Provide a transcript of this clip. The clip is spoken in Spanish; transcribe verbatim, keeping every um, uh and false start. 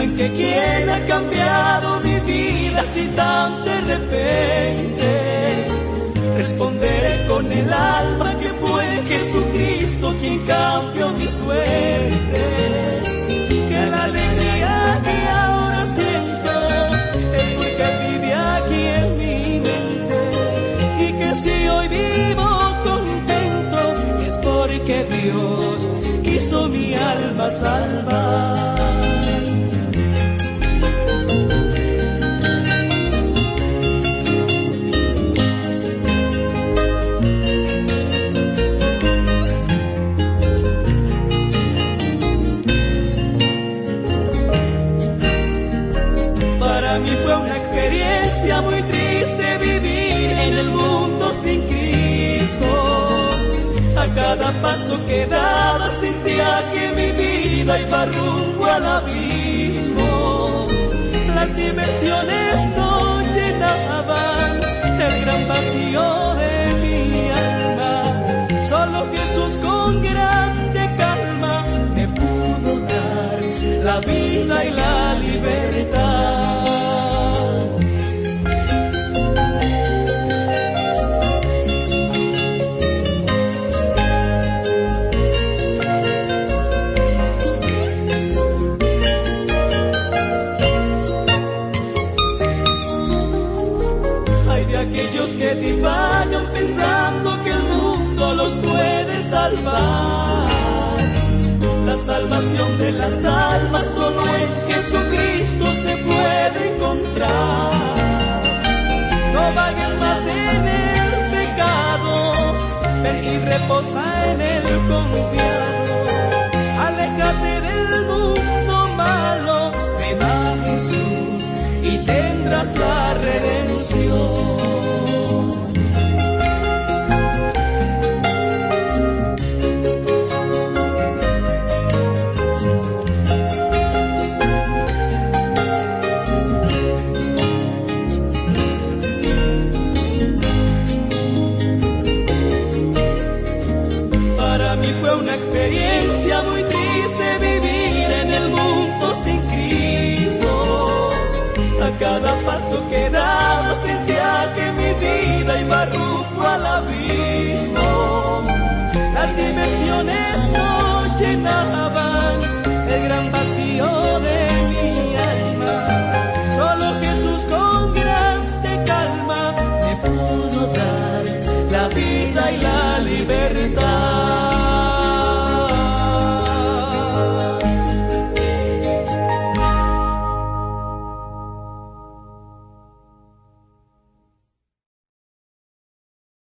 preguntan que quién ha cambiado mi vida así tan de repente, responderé con el alma que fue Jesucristo quien cambió mi suerte. Que la alegría que ahora siento es porque vive aquí en mi mente, y que si hoy vivo contento es porque Dios quiso mi alma salvar. Para mí fue una experiencia muy triste vivir en el mundo sin Cristo. A cada paso que daba sentía que mi vida iba rumbo al abismo. Las diversiones no llenaban el gran vacío de mi alma. Solo Jesús con grande calma me pudo dar la vida y la libertad. Aquellos que divagan pensando que el mundo los puede salvar. La salvación de las almas solo en Jesucristo se puede encontrar. No vagues más en el pecado, ven y reposa en el confiado. Aléjate del mundo malo, ven a Jesús y tendrás la redención. Para mí fue una experiencia muy triste vivir en el mundo sin Cristo. A cada paso que daba sentía que mi vida iba rumbo al abismo. Las diversiones